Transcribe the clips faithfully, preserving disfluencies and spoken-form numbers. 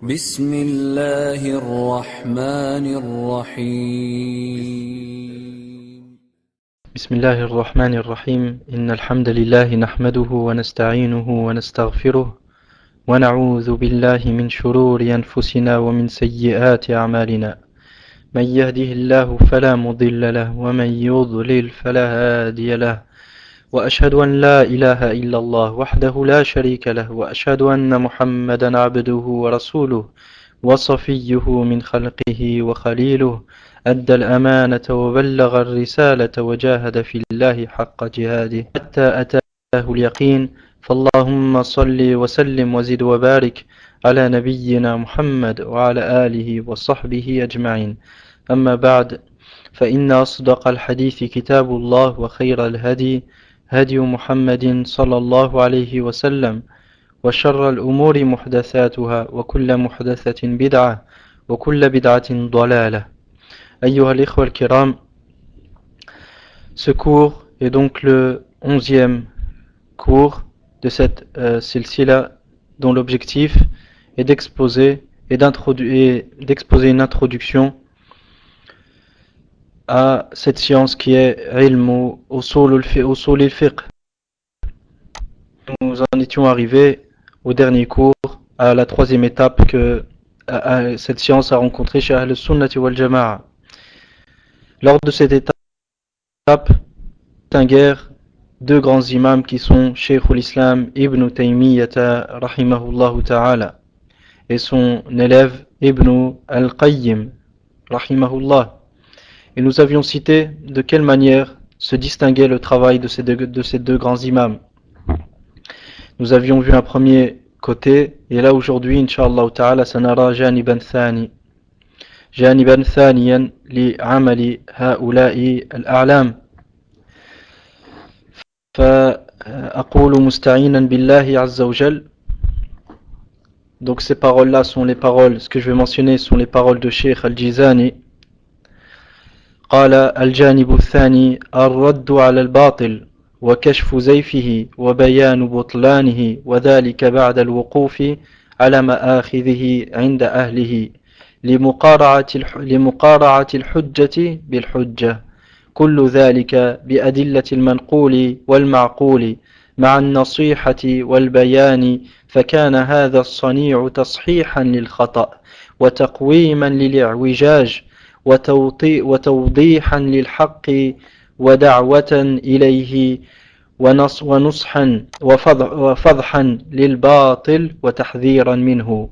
بسم الله الرحمن الرحيم بسم الله الرحمن الرحيم إن الحمد لله نحمده ونستعينه ونستغفره ونعوذ بالله من شرور أنفسنا ومن سيئات أعمالنا من يهده الله فلا مضل له ومن يضلل فلا هادي له وأشهد أن لا إله إلا الله وحده لا شريك له وأشهد أن محمدا عبده ورسوله وصفيه من خلقه وخليله أدى الأمانة وبلغ الرسالة وجاهد في الله حق جهاده حتى أتاه اليقين فاللهم صل وسلم وزد وبارك على نبينا محمد وعلى آله وصحبه أجمعين أما بعد فإن أصدق الحديث كتاب الله وخير الهدي هدي محمد صلى الله عليه وسلم وشر الأمور محدثاتها وكل محدثة بدعة وكل بدعة ضلالة. أيها الإخوة الكرام, ce cours est donc le onzième cours de cette euh, silsila dont l'objectif est d'exposer et d'exposer une introduction à cette science qui est ilmu usul al-fiqh. Nous en étions arrivés au dernier cours, à la troisième étape que à, à, cette science a rencontré chez Ahl al-Sunnati wal Jama'a. Lors de cette étape, distinguèrent deux grands imams qui sont Cheikh al-Islam Ibn Taymiyyah rahimahullah ta'ala et son élève Ibn al-Qayyim rahimahullah. Et nous avions cité de quelle manière se distinguait le travail de ces deux, de ces deux grands imams. Nous avions vu un premier côté, et là aujourd'hui, Inch'Allah ta'ala, sanara janiban thani. Janiban thaniyan li amali haula'i al-a'lam. فأقول مستعينا بالله عز وجل. Donc ces paroles-là sont les paroles, ce que je vais mentionner sont les paroles de Cheikh Al-Jizani. قال الجانب الثاني الرد على الباطل وكشف زيفه وبيان بطلانه وذلك بعد الوقوف على مآخذه عند أهله لمقارعة لمقارعة الحجة بالحجة كل ذلك بأدلة المنقول والمعقول مع النصيحة والبيان فكان هذا الصنيع تصحيحا للخطأ وتقويما للإعوجاج وتوضيحا للحق ودعوة إليه ونصحا وفضحا للباطل وتحذيرا منه.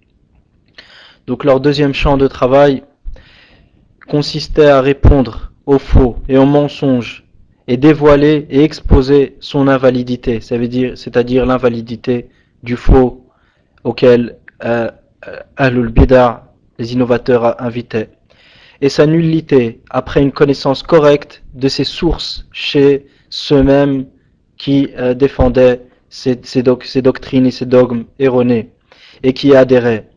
Donc leur deuxième champ de travail consistait à répondre aux faux et aux mensonges et dévoiler et exposer son invalidité, ça veut dire, c'est-à-dire l'invalidité du faux auquel euh, Ahlul Bid'a, les innovateurs, invitaient, et sa nullité après une connaissance correcte de ses sources chez ceux-mêmes qui euh, défendaient ces, ces, doc, ces doctrines et ces dogmes erronés et qui y adhéraient.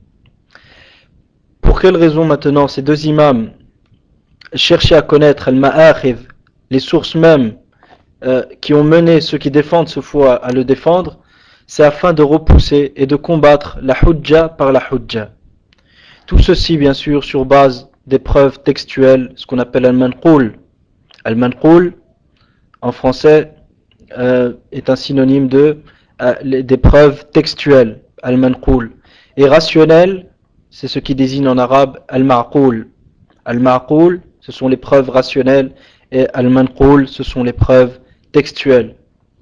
Pour quelle raison maintenant ces deux imams cherchaient à connaître al-ma'akhidh, les sources mêmes euh, qui ont mené ceux qui défendent ce foi à le défendre? C'est afin de repousser et de combattre la hujja par la hujja. Tout ceci bien sûr sur base des preuves textuelles, ce qu'on appelle al-manqul. Al-manqul, en français, euh, est un synonyme de euh, les, des preuves textuelles, al-manqul. Et rationnel, c'est ce qui désigne en arabe al-ma'qul. Al-ma'qul, ce sont les preuves rationnelles, et al-manqul, ce sont les preuves textuelles.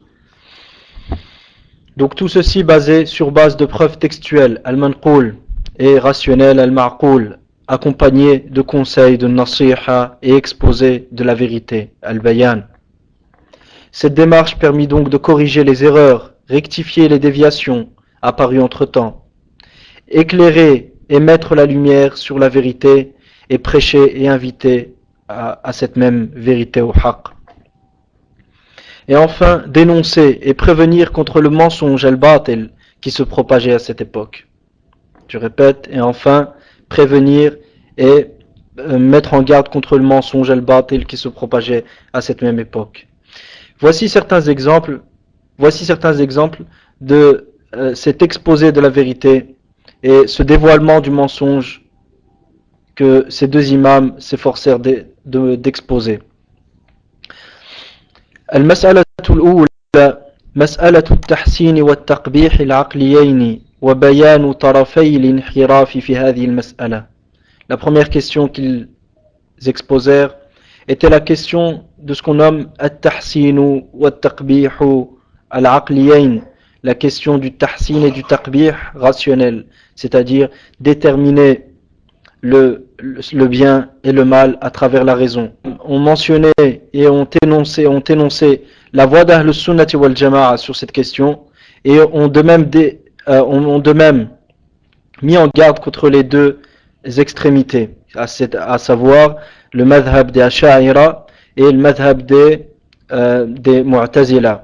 Donc tout ceci basé sur base de preuves textuelles, al-manqul, et rationnel, al-ma'qul, accompagné de conseils, de nasiha et exposé de la vérité, al-bayan. Cette démarche permit donc de corriger les erreurs, rectifier les déviations apparues entre-temps, éclairer et mettre la lumière sur la vérité et prêcher et inviter à, à cette même vérité au haqq. Et enfin, dénoncer et prévenir contre le mensonge al-batil qui se propageait à cette époque. Je répète, et enfin, prévenir et euh, mettre en garde contre le mensonge al-batil qui se propageait à cette même époque. Voici certains exemples, voici certains exemples de euh, cet exposé de la vérité et ce dévoilement du mensonge que ces deux imams s'efforcèrent d'exposer. المسألة الأولى مسألة التحسين والتقبيح العقليين وبيان طرفي الانحراف في هذه المسألة. La première question qu'ils exposèrent était la question de ce qu'on nomme التحسين والتقبيح العقليين, la question du tahsin et du taqbih rationnel, c'est-à-dire déterminer le, le, le bien et le mal à travers la raison. On mentionnait et on énonçait, on énonçait la voix d'Ahl Sunnati wal Jama'a sur cette question, et on de même, des, euh, on, on de même mis en garde contre les deux extrémités, à, cette, à savoir le madhab des Asha'ira et le madhab des, euh, des Mu'tazila.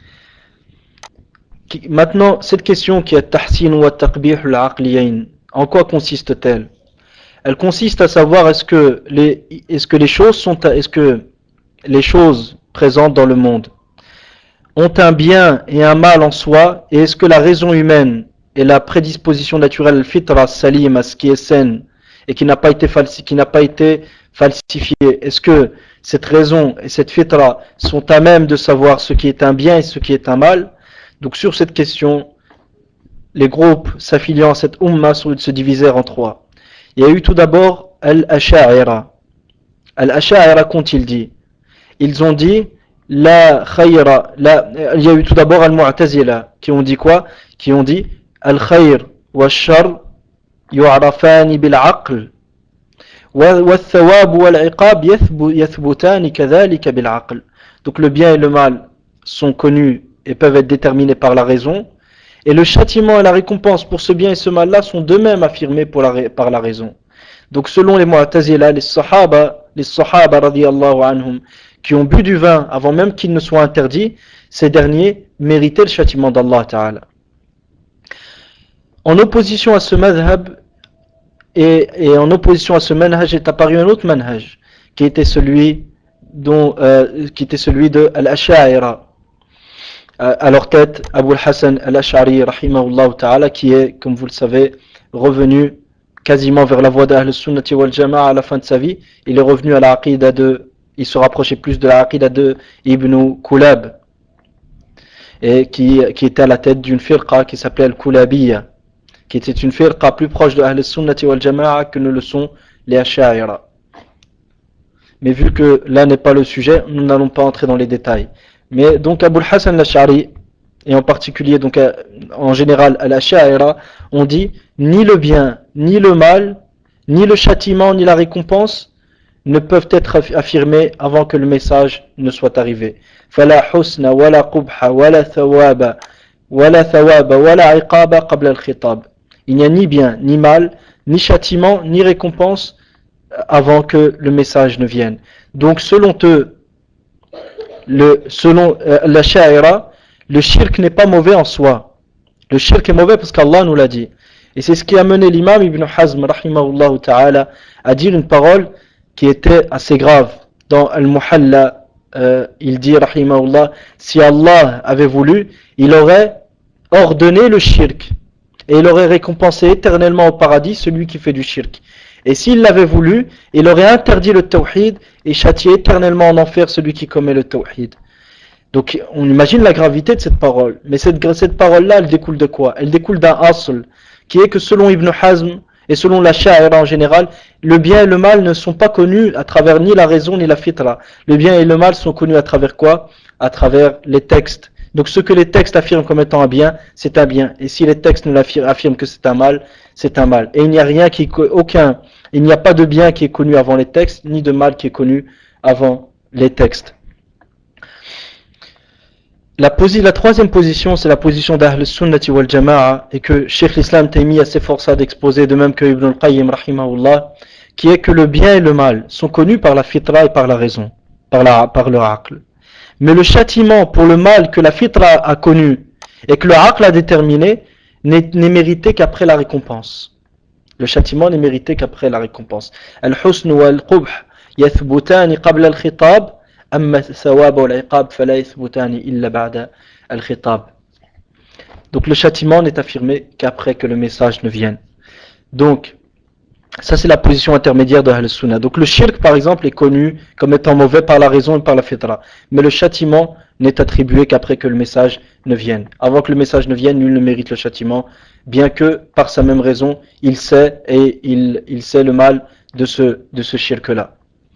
Maintenant, cette question qui est tahsin wa taqbih al-aqliyayn, en quoi consiste-t-elle? Elle consiste à savoir est-ce que les est-ce que les choses sont est-ce que les choses présentes dans le monde ont un bien et un mal en soi, et est-ce que la raison humaine et la prédisposition naturelle al-fitra salim à ce qui est saine et qui n'a pas été falsi, qui n'a pas été falsifiée, est-ce que cette raison et cette fitra sont à même de savoir ce qui est un bien et ce qui est un mal? Donc sur cette question, les groupes s'affiliant à cette umma se divisèrent en trois. Il y a eu tout d'abord Al-Asha'ira. Al-Asha'ira, qu'ont-ils dit? Ils ont dit la khayra, la, il y a eu tout d'abord Al-Mu'tazila, qui ont dit quoi? Qui ont dit Al-Khayr wa Shar yu'rafani bil-aql wa thawab wa al-iqab yathbutani kadhalika bil-aql. Donc le bien et le mal sont connus et peuvent être déterminés par la raison, et le châtiment et la récompense pour ce bien et ce mal-là sont d'eux-mêmes affirmés pour la, par la raison. Donc selon les Mu'tazila, les Sahaba, les Sahaba radiyallahu anhum, qui ont bu du vin avant même qu'il ne soit interdit, ces derniers méritaient le châtiment d'Allah Ta'ala. En opposition à ce madhab, et, et en opposition à ce manhaj est apparu un autre manhaj, qui était celui, dont, euh, qui était celui de Al-Asha'ira. À leur tête, Abu al-Hassan al-Ash'ari, rahimahullah ta'ala, qui est, comme vous le savez, revenu quasiment vers la voie d'Ahl Sunnati wal Jama'a à la fin de sa vie. Il est revenu à la aqida de, il se rapprochait plus de la aqida de Ibn Kulab, et qui, qui était à la tête d'une firqa qui s'appelait Al-Kulabiyya, qui était une firqa plus proche de Ahl Sunnati wal Jama'a que ne le sont les Ash'a'ira. Mais vu que là n'est pas le sujet, nous n'allons pas entrer dans les détails. Mais donc Abu al-Hassan al-Ash'ari, et en particulier donc en général à l'Ash'a'ira, on dit ni le bien, ni le mal, ni le châtiment, ni la récompense ne peuvent être affirmés avant que le message ne soit arrivé. فَلَا حُسْنَ وَلَا قُبْحَ وَلَا ثَوَابَ وَلَا ثَوَابَ وَلَا عِقَابَ قَبْلَ الْخِطَابِ. Il n'y a ni bien, ni mal, ni châtiment, ni récompense avant que le message ne vienne. Donc selon eux, Le, selon euh, la sha'ira, le shirk n'est pas mauvais en soi. Le shirk est mauvais parce qu'Allah nous l'a dit. Et c'est ce qui a mené l'imam Ibn Hazm rahimahullah ta'ala à dire une parole qui était assez grave. Dans Al-Muhalla, euh, il dit rahimahullah, si Allah avait voulu, il aurait ordonné le shirk et il aurait récompensé éternellement au paradis celui qui fait du shirk. Et s'il l'avait voulu, il aurait interdit le tawhid et châtié éternellement en enfer celui qui commet le tawhid. Donc on imagine la gravité de cette parole. Mais cette, cette parole-là, elle découle de quoi? Elle découle d'un asl, qui est que selon Ibn Hazm et selon la Sha'ira en général, le bien et le mal ne sont pas connus à travers ni la raison ni la fitra. Le bien et le mal sont connus à travers quoi? À travers les textes. Donc ce que les textes affirment comme étant un bien, c'est un bien. Et si les textes nous affirment que c'est un mal, c'est un mal. Et il n'y a rien qui, aucun, il n'y a pas de bien qui est connu avant les textes, ni de mal qui est connu avant les textes. La, posi, la troisième position, c'est la position d'Ahl Sunnati wal Jama'a, et que Cheikh l'Islam Taymiyyah s'efforça d'exposer, de même que Ibn al-Qayyim rahimahullah, qui est que le bien et le mal sont connus par la fitra et par la raison, par, la, par le aql. Mais le châtiment pour le mal que la fitra a connu et que le aql a déterminé n'est mérité qu'après la récompense. Le châtiment n'est mérité qu'après la récompense. Al-husn wal-qubh yathbutani qabla al-khitab, amma thawab wal-iqab fala yathbutani illa ba'da al-khitab. Donc le châtiment n'est affirmé qu'après que le message ne vienne. Donc, ça c'est la position intermédiaire de Ahl-Sunnah. Donc le shirk par exemple est connu comme étant mauvais par la raison et par la fitra. Mais le châtiment n'est attribué qu'après que le message ne vienne. Avant que le message ne vienne, nul ne mérite le châtiment, bien que par sa même raison, il sait et il, il sait le mal de ce, de ce shirk-là.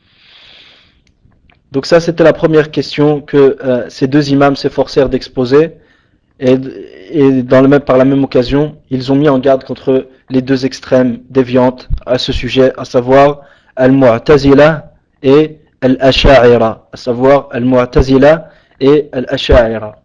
Donc ça c'était la première question que euh, ces deux imams s'efforcèrent d'exposer. Et, et dans le même, par la même occasion, ils ont mis en garde contre les deux extrêmes déviantes à ce sujet, à savoir Al-Mu'tazila et Al-Asha'ira, à savoir Al-Mu'tazila et Al-Asha'ira.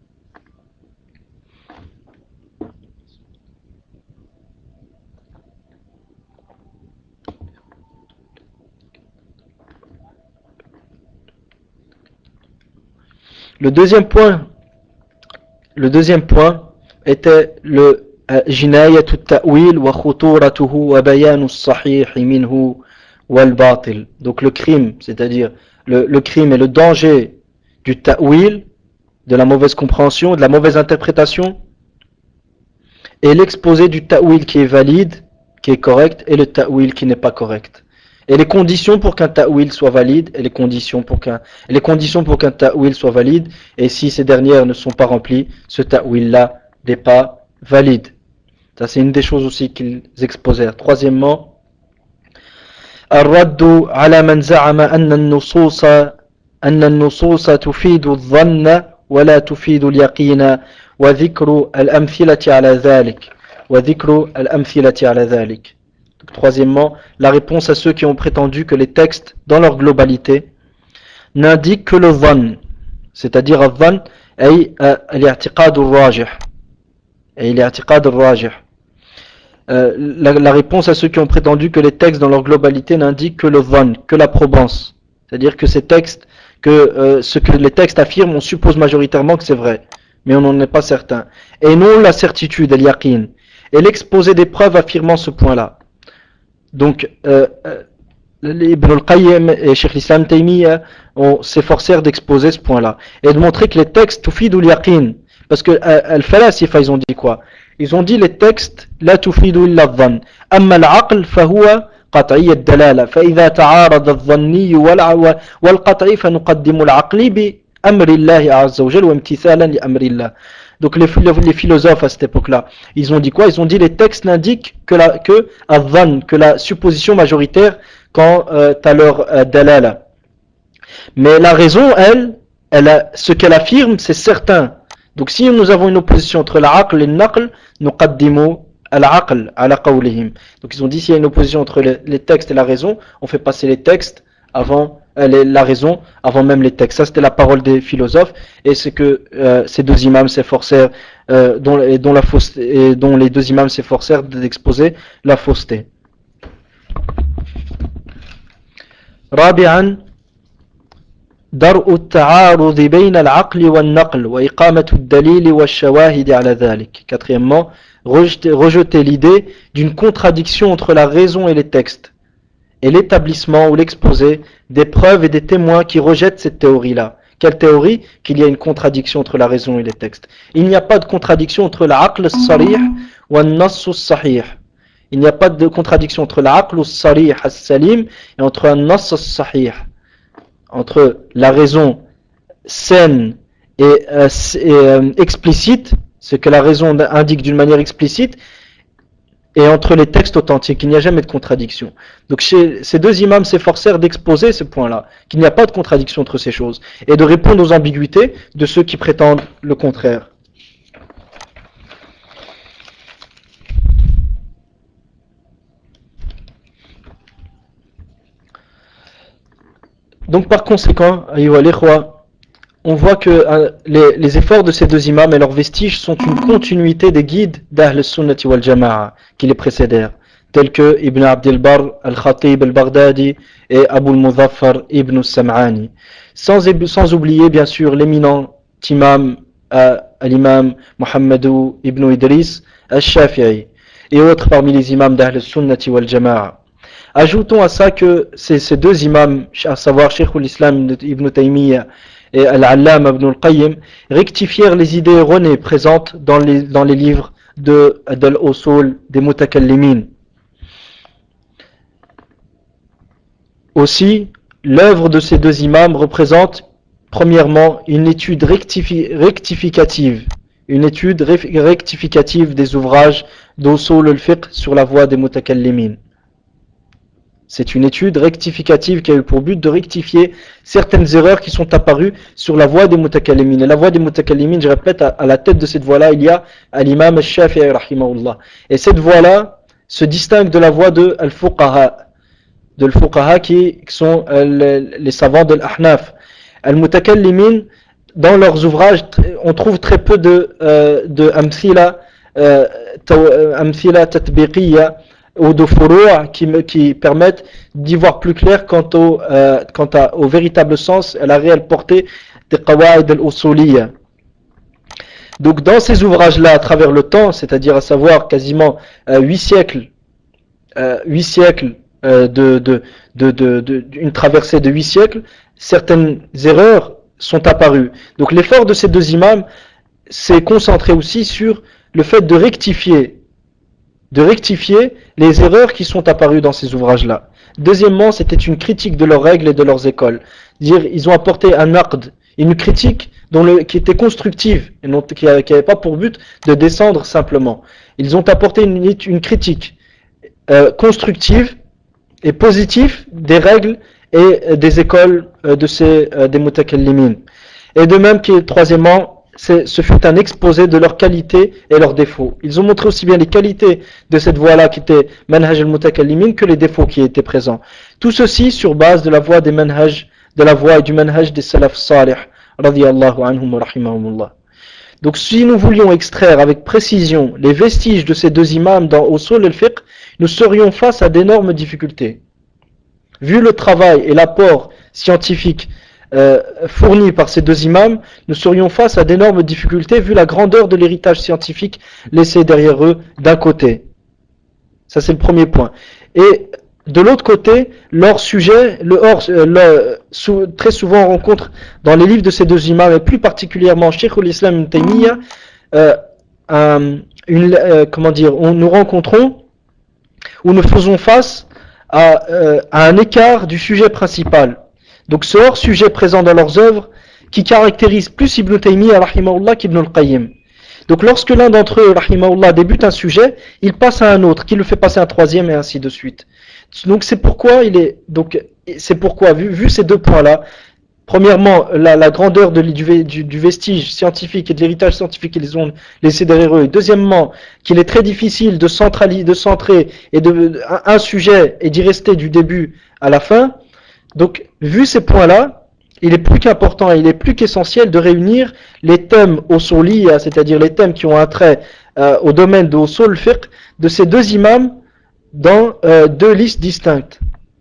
Le deuxième point Le deuxième point était le jinayatu ta'wil wa khuturatuhu wa bayanu as-sahih minhu wal batil. Donc le crime, c'est-à-dire le, le crime et le danger du ta'wil, de la mauvaise compréhension, de la mauvaise interprétation, et l'exposé du ta'wil qui est valide, qui est correct, et le ta'wil qui n'est pas correct. Et les conditions pour qu'un ta'wil soit valide, et les conditions pour qu'un, et les conditions pour qu'un ta'wil soit valide, et si ces dernières ne sont pas remplies, ce ta'wil-là n'est pas valide. Ça c'est une des choses aussi qu'ils exposèrent. Troisièmement, الرد على من زعم أن النصوص أن النصوص تفيد الظن ولا تفيد اليقين وذكر الأمثلة على ذلك وذكر الأمثلة على ذلك. Donc, troisièmement, la réponse à ceux qui ont prétendu que les textes, dans leur globalité, n'indiquent que le dhann, c'est-à-dire al-dhann, ay al-i'tiqad al-rajih. Et al-i'tiqad al-rajih. Euh, la, la réponse à ceux qui ont prétendu que les textes dans leur globalité n'indiquent que le dhann, que la probance. C'est-à-dire que ces textes, que euh, ce que les textes affirment, on suppose majoritairement que c'est vrai, mais on n'en est pas certain. Et non la certitude, al-yaqin. Et l'exposé des preuves affirmant ce point-là. Donc, euh, Ibn al-Qayyim et Cheikh l'Islam Taymiyyah s'efforcèrent d'exposer ce point-là et de montrer que les textes tufidu al-yaqin, parce que al-falasifa ils ont dit quoi? Ils ont dit les textes la tufidu illa al-dhann, amma al-aql fahuwa qat'i ad-dalala, fa idha ta'arada al-dhanni wal-qat'i fa nuqaddimu al-aqli bi amri Allah azza wa jalla wa imtithalan li amri Allah. Donc les, les philosophes à cette époque-là, ils ont dit quoi? Ils ont dit les textes n'indiquent que la que adhan, que la supposition majoritaire quand euh, tu as leur euh, dalala. Mais la raison, elle, elle a, ce qu'elle affirme, c'est certain. Donc si nous avons une opposition entre l'aql et le naql, nous qaddimu al-aql ala qawlihim. Donc ils ont dit s'il y a une opposition entre les, les textes et la raison, on fait passer les textes avant euh, les, la raison, avant même les textes. Ça c'était la parole des philosophes, et c'est que euh, ces deux imams s'efforcèrent, euh, dont, et dont, la fausseté, et dont les deux imams s'efforcèrent d'exposer la fausseté. رابعا درء التعارض بين العقل والنقل وإقامة الدليل والشواهد على ذلك. Quatrièmement, rejeter, rejeter l'idée d'une contradiction entre la raison et les textes, et l'établissement ou l'exposé des preuves et des témoins qui rejettent cette théorie-là. Quelle théorie? Qu'il y a une contradiction entre la raison et les textes. Il n'y a pas de contradiction entre l'aql as-sarih ou an-nass as-sahih. Il n'y a pas de contradiction entre l'aql as-sarih as-salim et entre an-nass as-sahih. Entre la raison saine et, euh, et euh, explicite, ce que la raison indique d'une manière explicite, et entre les textes authentiques, il n'y a jamais de contradiction. Donc chez, ces deux imams s'efforcèrent d'exposer ce point-là, qu'il n'y a pas de contradiction entre ces choses, et de répondre aux ambiguïtés de ceux qui prétendent le contraire. Donc par conséquent, on voit que euh, les, les efforts de ces deux imams et leurs vestiges sont une continuité des guides d'Ahl Sunnati wal Jama'a qui les précédèrent, tels que Ibn Abdel Barr, Al-Khatib al-Baghdadi et Abu al-Muzaffar Ibn al-Sam'ani. Sans, sans oublier bien sûr l'éminent imam euh, l'imam Muhammadou Ibn Idris al-Shafi'i et autres parmi les imams d'Ahl Sunnati wal Jama'a. Ajoutons à ça que ces, ces deux imams, à savoir Cheikh l'Islam Ibn Taymiyyah et Al-Allama ibn al-Qayyim rectifièrent les idées erronées présentes dans les, dans les livres de Al-Usul des Mutakallimin. Aussi, l'œuvre de ces deux imams représente premièrement une étude rectifi- rectificative, une étude rectificative des ouvrages d'Usul al-Fiqh sur la voie des Mutakallimin. C'est une étude rectificative qui a eu pour but de rectifier certaines erreurs qui sont apparues sur la voie des Mutakallimin. Et la voie des Mutakallimin, je répète, à, à la tête de cette voie-là, il y a l'imam al-Shafi'i rahimahullah. Et cette voie-là se distingue de la voie de al-Fuqaha, de al-Fuqaha qui sont euh, les, les savants de l'Ahnaf. Al-Mutakallimin, dans leurs ouvrages, on trouve très peu de, euh, de amthila, euh, amthila tatbiqiyya, ou de furu' qui, qui permettent d'y voir plus clair quant au, euh, quant à, au véritable sens et à la réelle portée des qawa'id al-usuliyya. Donc dans ces ouvrages-là, à travers le temps, c'est-à-dire à savoir quasiment euh, huit siècles, euh, huit siècles euh, de, de, de, de, de, une traversée de huit siècles, certaines erreurs sont apparues. Donc l'effort de ces deux imams s'est concentré aussi sur le fait de rectifier de rectifier les erreurs qui sont apparues dans ces ouvrages-là. Deuxièmement, c'était une critique de leurs règles et de leurs écoles. Dire, ils ont apporté un aqd, une critique dont le, qui était constructive, et non, qui n'avait pas pour but de descendre simplement. Ils ont apporté une, une critique euh, constructive et positive des règles et euh, des écoles euh, de ces, euh, des mutakallimin. Et de même, qui, troisièmement, C'est, ce fut un exposé de leurs qualités et leurs défauts. Ils ont montré aussi bien les qualités de cette voie-là qui était manhaj al-mutakallimin que les défauts qui étaient présents. Tout ceci sur base de la voie des manhaj, de la voie et du manhaj des salaf salih, radiyallahu anhum wa rahimahumullah. Donc si nous voulions extraire avec précision les vestiges de ces deux imams dans Usul al-Fiqh, nous serions face à d'énormes difficultés. Vu le travail et l'apport scientifique Euh, fournis par ces deux imams, nous serions face à d'énormes difficultés vu la grandeur de l'héritage scientifique laissé derrière eux d'un côté. Ça c'est le premier point. Et de l'autre côté, leur sujet, le hors, euh, le, sou, très souvent on rencontre dans les livres de ces deux imams, et plus particulièrement Cheikh al-Islam ibn Taymiyyah, euh, un, une, euh, comment dire, on, nous rencontrons où nous faisons face à, euh, à un écart du sujet principal. Donc ce hors-sujet présent dans leurs œuvres qui caractérise plus Ibn Taymiyyah rahimahullah qu'Ibn al-Qayyim. Donc lorsque l'un d'entre eux rahimahullah débute un sujet, il passe à un autre, qui le fait passer à un troisième et ainsi de suite. Donc c'est pourquoi il est donc c'est pourquoi vu, vu ces deux points-là, premièrement la, la grandeur de, du, du, du vestige scientifique et de l'héritage scientifique qu'ils ont laissé derrière eux, et deuxièmement qu'il est très difficile de centraliser, de centrer et de un, un sujet et d'y rester du début à la fin. Donc, vu ces points-là, il est plus qu'important et il est plus qu'essentiel de réunir les thèmes usuliyya, c'est-à-dire les thèmes qui ont un trait euh, au domaine de usul fiqh, de ces deux imams dans euh, deux listes distinctes.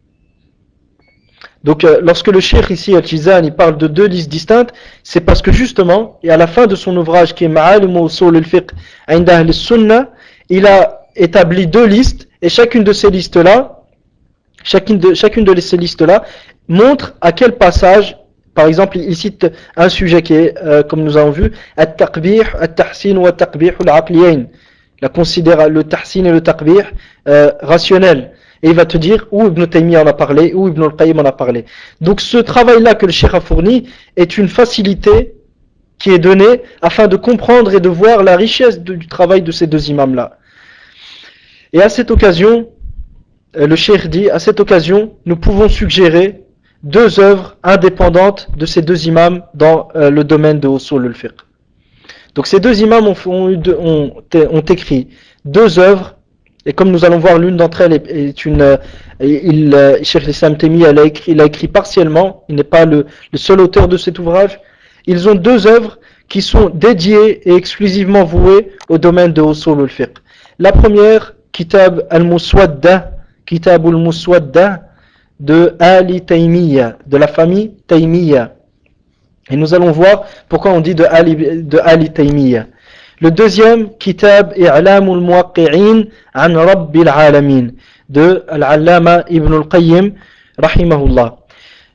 Donc, euh, lorsque le cheikh ici, Al-Jizani, parle de deux listes distinctes, c'est parce que justement, et à la fin de son ouvrage qui est Ma'alim usul al-fiqh 'inda ahli as-sunnah, il a établi deux listes, et chacune de ces listes-là, Chacune de, chacune de ces listes-là montre à quel passage, par exemple, il cite un sujet qui est, euh, comme nous avons vu, at-taqbih, at-tahsin ou at-taqbih al-aqliyayn, la considéra le tahsin et le taqbih euh, rationnel. Et il va te dire où Ibn Taymiyyah en a parlé, où Ibn al-Qayyim en a parlé. Donc ce travail-là que le cheikh a fourni est une facilité qui est donnée afin de comprendre et de voir la richesse de, du travail de ces deux imams-là. Et à cette occasion, le cheikh dit, à cette occasion, nous pouvons suggérer deux œuvres indépendantes de ces deux imams dans euh, le domaine de Usul al-Fiqh. Donc ces deux imams ont, ont, ont, ont écrit deux œuvres, et comme nous allons voir, l'une d'entre elles est, est une... Euh, il, euh, Cheikh al-Islam Taymiyyah l'a écrit, il a écrit partiellement, il n'est pas le, le seul auteur de cet ouvrage. Ils ont deux œuvres qui sont dédiées et exclusivement vouées au domaine de Usul al-Fiqh. La première, Kitab al-Muswadda, Kitab al-Muswadda de Ali Taymiyyah, de la famille Taymiyyah. Et nous allons voir pourquoi on dit de Ali, de Ali Taymiyyah. Le deuxième, Kitab I'lam al-Muwaqqi'in an Rabbil Alamin, de Al-Allama Ibn al-Qayyim, rahimahullah.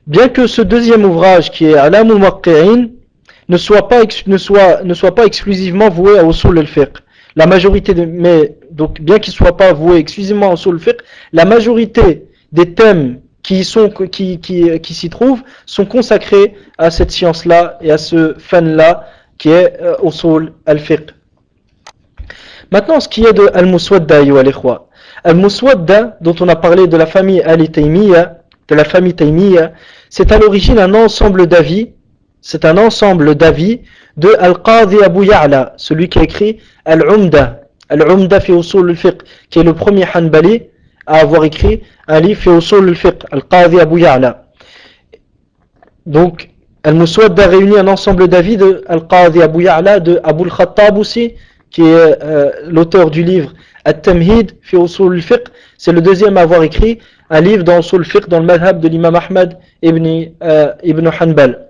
bien que ce deuxième ouvrage qui est Alam al-Muwaqqi'in ne soit pas ne soit ne soit pas exclusivement voué à usul al-fiqh. La majorité de, mais donc bien qu'il soit pas voué exclusivement à usul al-fiqh, la majorité des thèmes qui sont qui qui qui s'y trouvent sont consacrés à cette science-là et à ce fan-là qui est euh, usul al-fiqh. Maintenant, ce qui est de Al-Muswadda, ayyuha al-ikhwa. Al-Muswadda, dont on a parlé de la famille Ali-Taymiya, de la famille Taymiya, c'est à l'origine un ensemble d'avis, c'est un ensemble d'avis de Al-Qadhi Abu Ya'la, celui qui a écrit Al-Umda, Al-Umda fi usul al-fiqh, qui est le premier Hanbali à avoir écrit un livre fi usul al-fiqh, Al-Qadhi Abu Ya'la. Donc, Al-Muswadda réunit un ensemble d'avis de Al-Qadhi Abu Ya'la, de Abu al-Khattab aussi, qui est euh, l'auteur du livre At-Tamhid fi usul al-fiqh. C'est le deuxième à avoir écrit un livre dans usul al-fiqh dans le madhab de l'imam Ahmad ibn, euh, ibn Hanbal.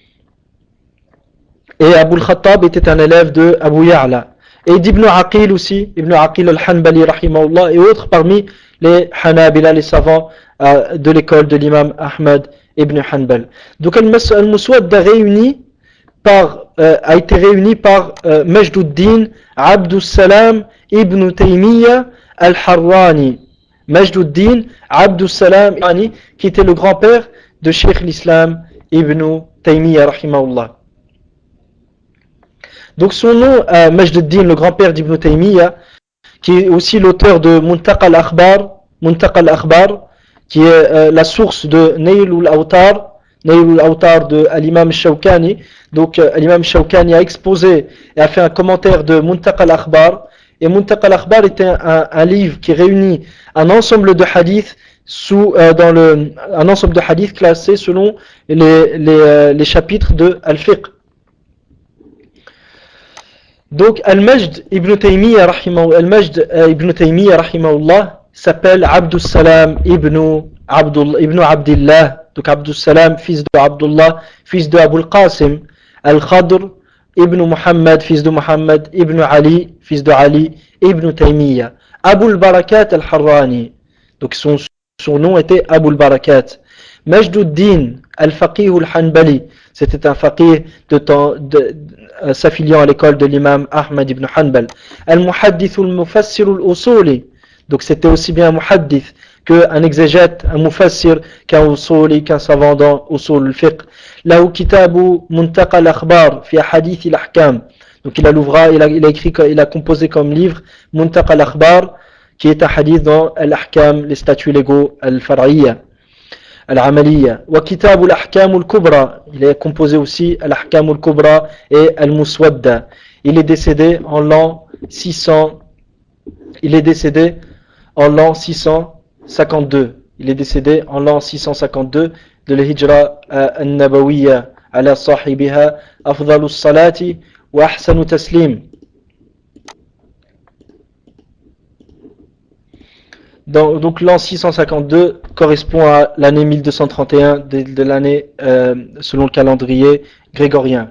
Et Abu al-Khattab était un élève de Abu Ya'la. Et d'Ibn Aqil aussi, Ibn Aqil al-Hanbali rahimahullah, et autres parmi les Hanabila, les savants euh, de l'école de l'imam Ahmad ibn Hanbal. Donc Al-Muswadda réuni par, euh, a été réuni par euh, Majduddin Abdus Salam ibn Taymiyyah al-Harrani. Majduddin Abdus Salam qui était le grand-père de Cheikh l'Islam ibn Taymiyyah rahimahullah. Donc son nom, euh, Majduddin, le grand-père d'Ibn Taymiyyah, qui est aussi l'auteur de Muntaqa al-Akhbar, Muntaqa al-Akhbar, qui est euh, la source de Nail al-Awtar, Nail al-Awtar de l'imam Shawkani. Donc euh, l'imam Shawkani a exposé et a fait un commentaire de Muntaqa al-Akhbar. Et Muntaqa al-Akhbar était un, un livre qui réunit un ensemble de hadiths sous, euh, dans le, un ensemble de hadiths classés selon les, les, euh, les chapitres de Al-Fiqh. Donc Al-Majd ibn Taymiyyah rahimahullah, Al-Majd euh, ibn Taymiyyah rahimahullah s'appelle Abdus Salam ibn Abdullah ibn Abdillah. Donc Abdus Salam, fils de Abdullah, fils de Abu al-Qasim, Al-Khadr ibn Muhammad, fils de Muhammad, ibn Ali, fils de Ali, ibn Taymiyyah. Abu al-Barakat al-Harrani. Donc son, son nom était Abu al-Barakat. Majduddin al-Faqih al-Hanbali. C'était un faqih de temps, de, de, s'affiliant à l'école de l'imam Ahmad ibn Hanbal. Al-Muhaddith al-Mufassir al-Usuli. Donc c'était aussi bien un muhaddith qu'un exégète, un mufassir, qu'un usuli, qu'un savant dans usul al-fiqh. Lahu kitabu Muntaqa al-Akhbar fi hadith al-ahkam. Donc il a l'ouvra, il a, il a écrit, il a composé comme livre Muntaqa al-Akhbar, qui est un hadith dans al-ahkam, les statuts légaux al-far'iyya, al-amaliyya. Wa kitabu al-ahkam al-kubra. Il a composé aussi al-ahkam al-kubra et al-Muswadda. Il est décédé en l'an six cents. Il est décédé en l'an six cent cinquante-deux. Il est décédé en l'an six cent cinquante-deux de l'Hijra al-Nabawiyya ala sahibiha afdalus salati wa ahsanu taslim. Donc, donc l'an six cent cinquante-deux correspond à l'année mille deux cent trente et un de, de l'année euh, selon le calendrier grégorien.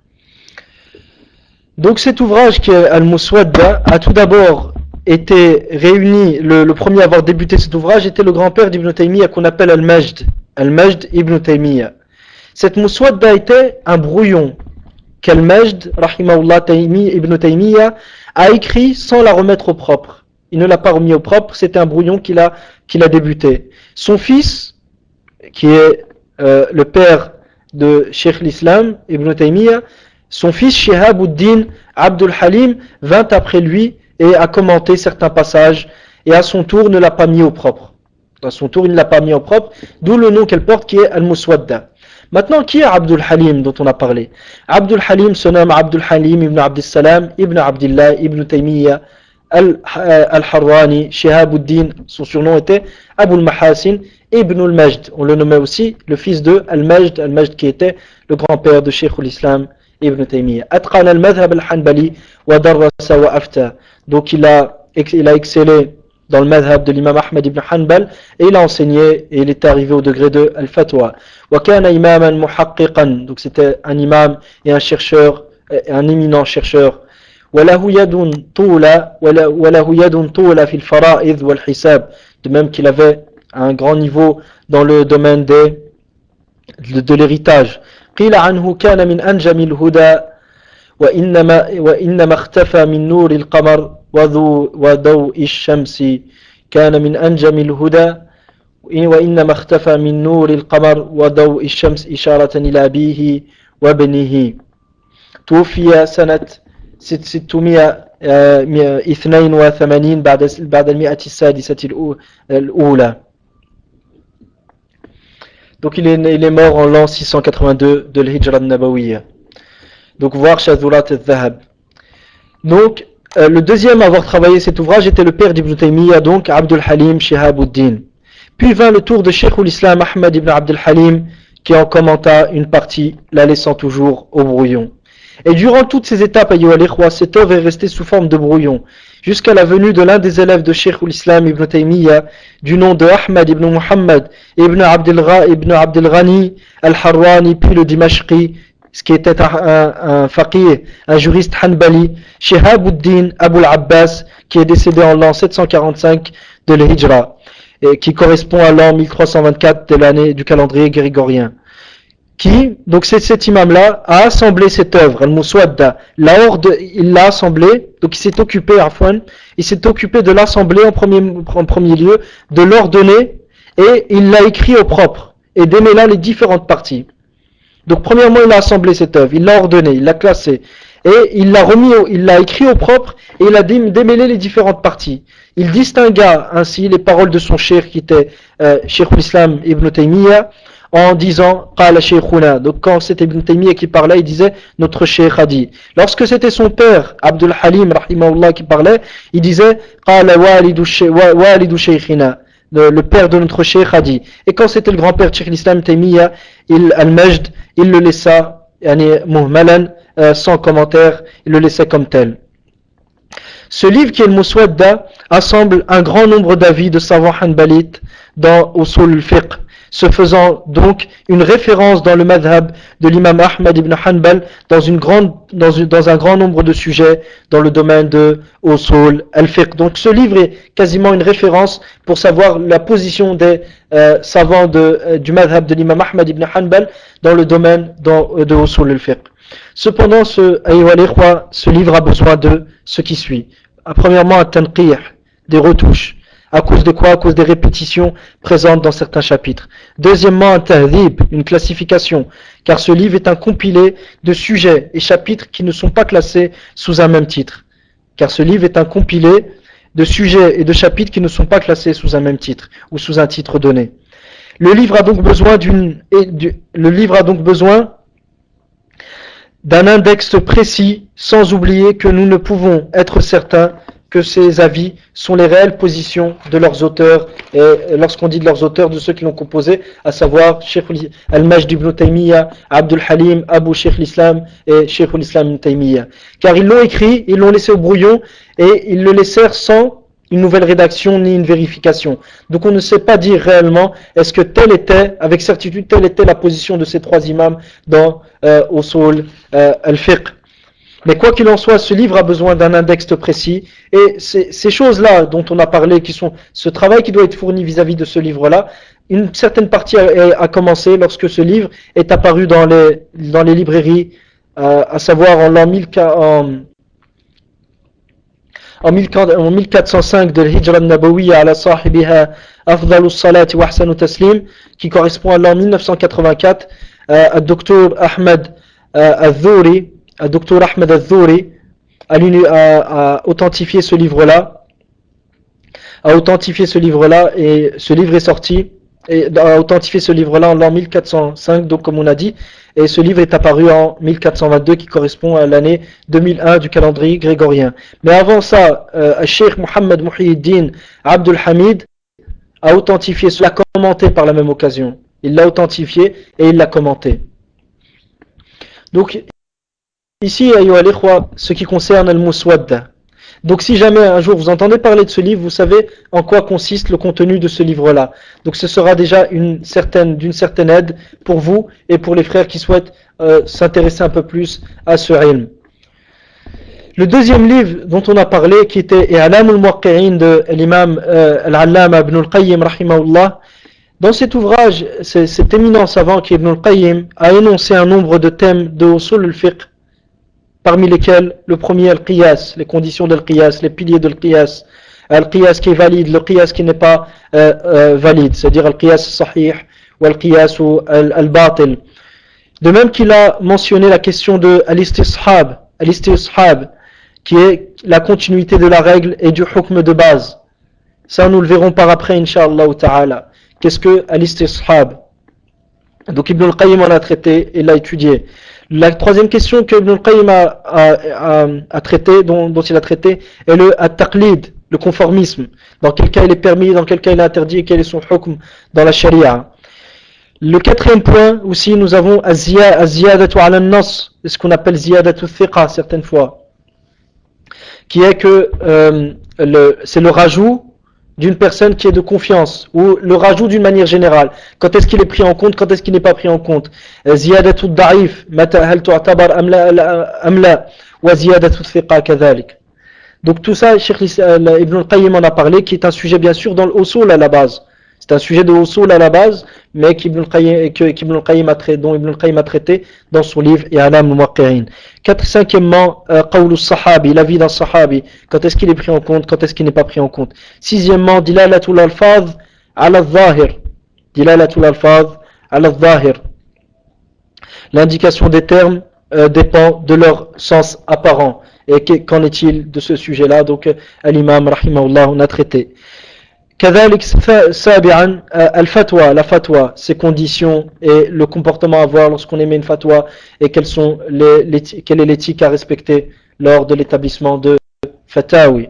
Donc cet ouvrage qui est Al-Muswadda a tout d'abord était réuni, le, le premier à avoir débuté cet ouvrage était le grand-père d'Ibn Taymiyyah qu'on appelle Al-Majd, Al-Majd ibn Taymiyyah. Cette Muswadda était un brouillon qu'Al-Majd, rahimahullah Taymi, Ibn Taymiyyah, a écrit sans la remettre au propre. Il ne l'a pas remis au propre, c'était un brouillon qu'il a, qu'il a débuté. Son fils, qui est euh, le père de Cheikh l'Islam, Ibn Taymiyyah, son fils Shihabuddin Abdul Halim vint après lui et a commenté certains passages et à son tour ne l'a pas mis au propre. À son tour, il ne l'a pas mis au propre, d'où le nom qu'elle porte qui est Al-Muswadda. Maintenant, qui est Abdul Halim dont on a parlé? Abdul Halim se nomme Abdul Halim ibn Abdus Salam ibn Abdillah ibn Taymiyyah Al-Harrani Shihabuddin. Son surnom était Abu al-Mahasin ibn al-Majd. On le nommait aussi le fils de Al-Majd, Al-Majd qui était le grand-père de Cheikh l'Islam Ibn Taymiyyah. Atqan al-madhhab al-Hanbali wa darrasa wa afta. Donc il a, il a excellé dans le madhhab de l'imam Ahmad ibn Hanbal et il a enseigné et il est arrivé au degré de al-fatwa. Wa kana imaman muhaqqiqan. Donc c'était un imam et un chercheur, un éminent chercheur. Wa lahu yadun tula wa lahu yadun tula fi al-fara'id wal hisab. De même qu'il avait un grand niveau dans le domaine des de, de l'héritage. قيل عنه كان من أنجم الهدى وإنما, وإنما اختفى من نور القمر وضوء, وضوء الشمس كان من أنجم الهدى وإنما اختفى من نور القمر وضوء الشمس إشارة إلى أبيه وابنه. توفي سنة ستمائة واثنين وثمانين بعد بعد المئة السادسة الأولى. Donc il est, il est mort en l'an six cent quatre-vingt-deux de l'Hijra al-Nabawiyya. Donc voir Shazurat al-Dhahab. Donc euh, le deuxième à avoir travaillé cet ouvrage était le père d'Ibn Taymiyyah, donc Abdul Halim Shihabuddin. Puis vint le tour de Cheikh l'Islam Ahmad ibn Abdul Halim qui en commenta une partie, la laissant toujours au brouillon. Et durant toutes ces étapes, ayyuha al-ikhwa, cette œuvre est restée sous forme de brouillon, jusqu'à la venue de l'un des élèves de Cheikh l'Islam ibn Taymiyyah, du nom de Ahmad ibn Muhammad ibn Abdel ibn Abdel Ghani al-Harwani, puis le Dimashqi, ce qui était un, un, un faqih, un juriste hanbali, Shihabuddin Abu al-Abbas, qui est décédé en l'an sept cent quarante-cinq de l'Hijra, et qui correspond à l'an mille trois cent vingt-quatre de l'année du calendrier grégorien. Qui, donc c'est cet imam-là, a assemblé cette œuvre, Al-Muswadda, il l'a assemblé, donc il s'est occupé, Afwan, il s'est occupé de l'assembler en premier, en premier lieu, de l'ordonner, et il l'a écrit au propre, et démêlant les différentes parties. Donc premièrement, il a assemblé cette œuvre, il l'a ordonnée, il l'a classée, et il l'a remis, au, il l'a écrit au propre, et il a démêlé les différentes parties. Il distingua ainsi les paroles de son cheikh, qui était euh, Cheikh l'Islam ibn Taymiyyah, en disant Qala Shaykhuna. Donc quand c'était Ibn Taymiyyah qui parlait, il disait notre Cheikh a dit. Lorsque c'était son père Abdul Halim rahimahullah qui parlait, il disait Qala walidu Shaykhina, le, le père de notre Cheikh a dit. Et quand c'était le grand-père de Cheikh l'Islam Taymiyyah, il al-Majd, il le laissa yani muhmalan, euh, sans commentaire, il le laissait comme tel. Ce livre qui est le Muswadda assemble un grand nombre d'avis de savants hanbalites dans Usul al-Fiqh, se faisant donc une référence dans le madhab de l'imam Ahmad ibn Hanbal dans, une grande, dans, une, dans un grand nombre de sujets dans le domaine de Usul al-Fiqh. Donc ce livre est quasiment une référence pour savoir la position des euh, savants de, euh, du madhab de l'imam Ahmad ibn Hanbal dans le domaine dans, de Usul al-Fiqh. Cependant, ce, ce livre a besoin de ce qui suit. Premièrement, un tanqih, des retouches. À cause de quoi? À cause des répétitions présentes dans certains chapitres. Deuxièmement, un tahdhib, une classification, car ce livre est un compilé de sujets et chapitres qui ne sont pas classés sous un même titre. Car ce livre est un compilé de sujets et de chapitres qui ne sont pas classés sous un même titre ou sous un titre donné. Le livre a donc besoin d'une, le livre a donc besoin d'un index précis, sans oublier que nous ne pouvons être certains que ces avis sont les réelles positions de leurs auteurs, et lorsqu'on dit de leurs auteurs, de ceux qui l'ont composé, à savoir Cheikh Al-Majd ibn Taymiyyah, Abdul Halim, Abu Cheikh l'Islam et Cheikh l'Islam ibn Taymiyyah. Car ils l'ont écrit, ils l'ont laissé au brouillon, et ils le laissèrent sans une nouvelle rédaction ni une vérification. Donc on ne sait pas dire réellement est-ce que telle était, avec certitude, telle était la position de ces trois imams dans euh, Usul euh, al-Fiqh. Mais quoi qu'il en soit, ce livre a besoin d'un index précis, et ces, ces choses-là dont on a parlé, qui sont ce travail qui doit être fourni vis-à-vis de ce livre-là, une certaine partie a, a commencé lorsque ce livre est apparu dans les, dans les librairies, euh, à savoir en l'an mille, en, en mille quatre cent cinq de l'Hijra al-Nabawiyya ala sahibiha afdalu salati wa ahsanu taslim, qui correspond à l'an mille neuf cent quatre-vingt-quatre, euh, à docteur Ahmed euh, al-Dhuri, le docteur Ahmed al-Dhuri a, a, a authentifié ce livre-là, a authentifié ce livre-là, et ce livre est sorti, et a authentifié ce livre-là en l'an mille quatre cent cinq, donc comme on a dit, et ce livre est apparu en mille quatre cent vingt-deux, qui correspond à l'année deux mille un du calendrier grégorien. Mais avant ça, euh, Cheikh Mohammed Muhyiddin Abdul Hamid a authentifié, cela commenté par la même occasion. Il l'a authentifié et il l'a commenté. Donc, ici, ce qui concerne le Muswadda. Donc si jamais un jour vous entendez parler de ce livre, vous savez en quoi consiste le contenu de ce livre-là. Donc ce sera déjà une certaine, d'une certaine aide pour vous et pour les frères qui souhaitent euh, s'intéresser un peu plus à ce ilm. Le deuxième livre dont on a parlé, qui était I'lam al-Muwaqqi'in de l'imam euh, al-Allama ibn al-Qayyim rahimahullah. Dans cet ouvrage, cet éminent savant qui est Ibn al-Qayyim a énoncé un nombre de thèmes de usul al-fiqh, parmi lesquels le premier al-qiyas, les conditions de al-qiyas, les piliers de al-qiyas, al-qiyas qui est valide, le qiyas qui n'est pas euh, euh, valide, c'est-à-dire al-qiyas sahih ou al-qiyas ou al-batil. De même qu'il a mentionné la question de al-istishab, al-istishab, qui est la continuité de la règle et du hukm de base. Ça, nous le verrons par après, Inch'Allah ta'ala. Qu'est-ce que al-istishab? Donc Ibn al-Qayyim en a traité et l'a étudié. La troisième question que Ibn al-Qayyim a, a, a, a traité, dont, dont il a traité, est le at-taqlid, le conformisme. Dans quel cas il est permis, dans quel cas il est interdit, et quel est son hukm dans la sharia. Le quatrième point aussi, nous avons az-ziyadatu ala an-nas, ce qu'on appelle ziyadatu thiqa certaines fois, qui est que euh, le, c'est le rajout d'une personne qui est de confiance, ou le rajout d'une manière générale. Quand est-ce qu'il est pris en compte, quand est-ce qu'il n'est pas pris en compte. Ziyadatu da'if, mata hal tu'tabar am la, wa ziyadatu thiqa kadhalik. Donc tout ça, Cheikh Ibn al-Qayyim en a parlé, qui est un sujet bien sûr dans l'usul à la base. C'est un sujet de usul à la base, mais qu'Ibn al-Qayyim a traité, dont Ibn al-Qayyim a traité dans son livre I'lam al-Muwaqqi'in. Quatre, cinquièmement, euh, qawlu sahabi, la vie d'un sahabi. Quand est-ce qu'il est pris en compte, quand est-ce qu'il n'est pas pris en compte. Sixièmement, dilalatul alfaz ala al-zahir. Dilalatul alfaz ala al-zahir. L'indication des termes euh, dépend de leur sens apparent. Et qu'en est-il de ce sujet-là? Donc, euh, l'imam, rahimahullah, on a traité. كذلك سابعا الفتوى, la fatwa, ses conditions et le comportement à avoir lorsqu'on émet une fatwa et quelles sont les, les, quelle est l'éthique à respecter lors de l'établissement de fatawi.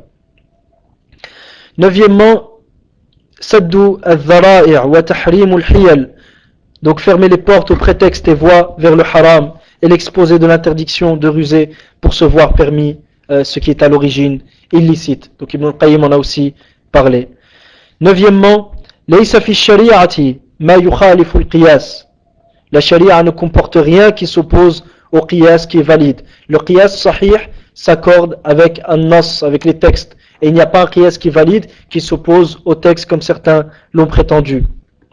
Neuvièmement, saddu al-dhara'i' wa tahrim al-hiyal, donc fermer les portes aux prétextes et voies vers le haram et l'exposer de l'interdiction de ruser pour se voir permis euh, ce qui est à l'origine illicite. Donc Ibn al-Qayyim en a aussi parlé. Neuvièmement, laysa fi shari'ati ma yukhalifu al-qiyas. La sharia ne comporte rien qui s'oppose au qiyas qui est valide. Le qiyas sahih s'accorde avec un nas, avec les textes. Et il n'y a pas un qiyas qui est valide qui s'oppose aux textes comme certains l'ont prétendu.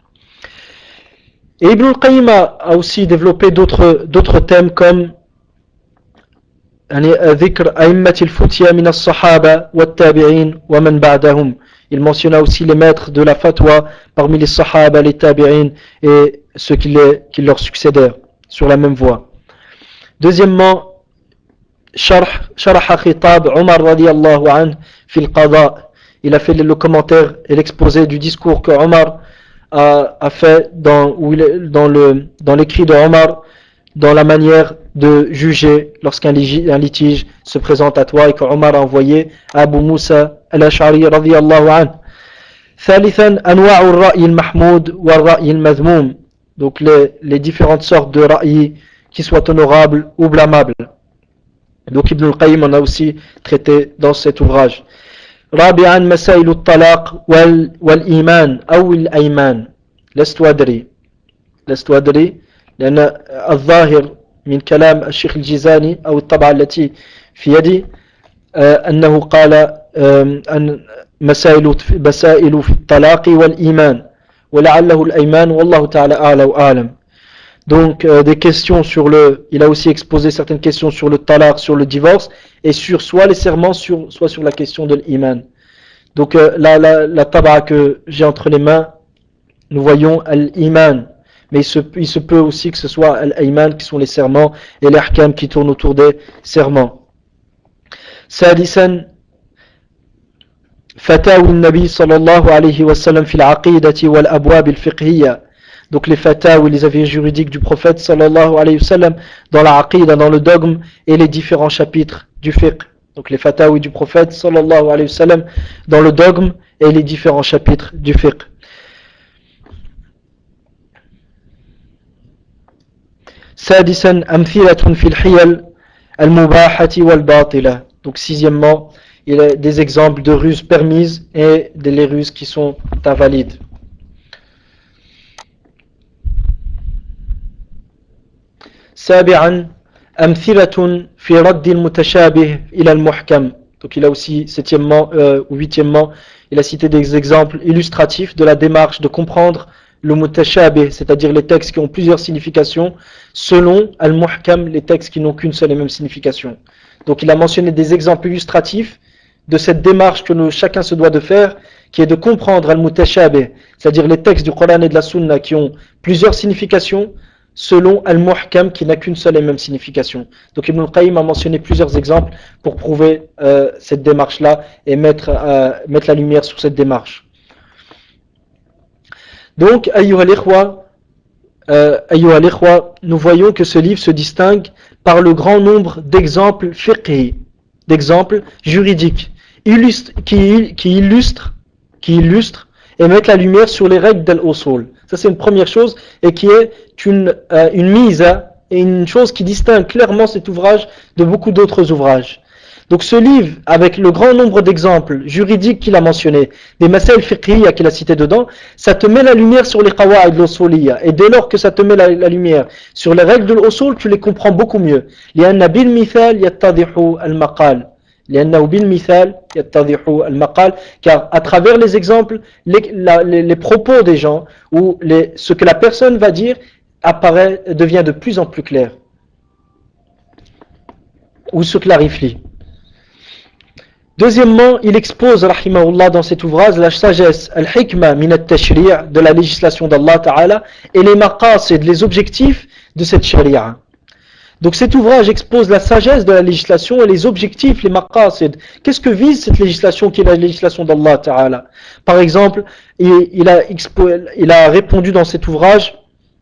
Et Ibn al-Qayyim a aussi développé d'autres, d'autres thèmes comme ذكر أئمة الفتيا من الصحابة والتابعين ومن بعدهم. Il mentionna aussi les maîtres de la fatwa parmi les sahaba, les tabi'in et ceux qui, les, qui leur succédèrent sur la même voie. Deuxièmement, sharh khitab Omar radiyallahu anhu fil qada. Il a fait le commentaire et l'exposé du discours que Omar a, a fait dans, où il est, dans, le, dans l'écrit de Omar, dans la manière de juger lorsqu'un litige se présente à toi et que Omar a envoyé à Abu Musa al-Ash'ari radiyallahu anhu. Thalithan, anwa'u ar-ra'yi al-mahmoud wa ar-ra'yi al-madhmoum. Donc les, les différentes sortes de ra'yi qui soient honorables ou blâmables. Donc Ibn al-Qayyim en a aussi traité dans cet ouvrage. Rabi'an, masail al-talaq wal-iman aw al-ayman. Lastu adri. Lastu adri. لأن الظاهر من كلام الشيخ الجيزاني أو الطبعة التي في يدي أنه قال أن مسائل مسائل في الطلاق والإيمان ولعله الأيمان والله تعالى أعلى وأعلم. Donc euh, des questions sur le, il a aussi exposé certaines questions sur le talaq, sur le divorce et sur soit les serments, sur, soit sur la question de l'iman. Donc euh, la, la, la tabac que j'ai entre les mains, nous voyons al-iman. Mais il se, il se peut aussi que ce soit al-ayman qui sont les serments et les ahkam qui tournent autour des serments. Sadisan, fatawi al-nabi sallallahu alayhi wa sallam fil aqidati wal abwab al-fiqhiyya. Donc les fatawi, les avis juridiques du prophète sallallahu alayhi wa sallam dans la aqida, dans le dogme et les différents chapitres du fiqh. Donc les fatawi du prophète sallallahu alayhi wa sallam dans le dogme et les différents chapitres du fiqh. سادسا أمثلة في الحيل المباحة والباطلة. Donc sixièmement, il y a des exemples de ruses permises et de les ruses qui sont invalides. سابعا أمثلة في رد المتشابه إلى المحكم. Donc il a aussi septièmement euh, ou huitièmement, il a cité des exemples illustratifs de la démarche de comprendre le mutashabih, c'est-à-dire les textes qui ont plusieurs significations, selon al-muhkam, les textes qui n'ont qu'une seule et même signification. Donc il a mentionné des exemples illustratifs de cette démarche que nous, chacun se doit de faire, qui est de comprendre al-mutashabih, c'est-à-dire les textes du Coran et de la Sunna qui ont plusieurs significations, selon al-muhkam qui n'a qu'une seule et même signification. Donc Ibn al-Qayyim a mentionné plusieurs exemples pour prouver euh, cette démarche-là et mettre, euh, mettre la lumière sur cette démarche. Donc, ayyuha al-ikhwa, euh, ayyuha al-ikhwa, nous voyons que ce livre se distingue par le grand nombre d'exemples fiqhi, d'exemples juridiques, illustre, qui, qui illustrent, qui illustrent et mettent la lumière sur les règles d'al-usul. Ça c'est une première chose et qui est une, euh, une mise et une chose qui distingue clairement cet ouvrage de beaucoup d'autres ouvrages. Donc ce livre, avec le grand nombre d'exemples juridiques qu'il a mentionnés, des masail fiqhiyya qu'il a cités dedans, ça te met la lumière sur les qawa'id l'usuliyya. Et dès lors que ça te met la, la lumière sur les règles de l'usul, tu les comprends beaucoup mieux. لأن بالمثال يتضح المقال. لأنه بالمثال يتضح المقال. Car à travers les exemples, les, la, les, les propos des gens, ou les, ce que la personne va dire, apparaît, devient de plus en plus clair. Ou se clarifie. Deuxièmement, il expose, rahimahullah, dans cet ouvrage, la sagesse, al-hikma min al-tashri' de la législation d'Allah Ta'ala, et les maqasid, les objectifs de cette sharia. Donc cet ouvrage expose la sagesse de la législation et les objectifs, les maqasid. Qu'est-ce que vise cette législation qui est la législation d'Allah Ta'ala? Par exemple, il, il, a expo, il a répondu dans cet ouvrage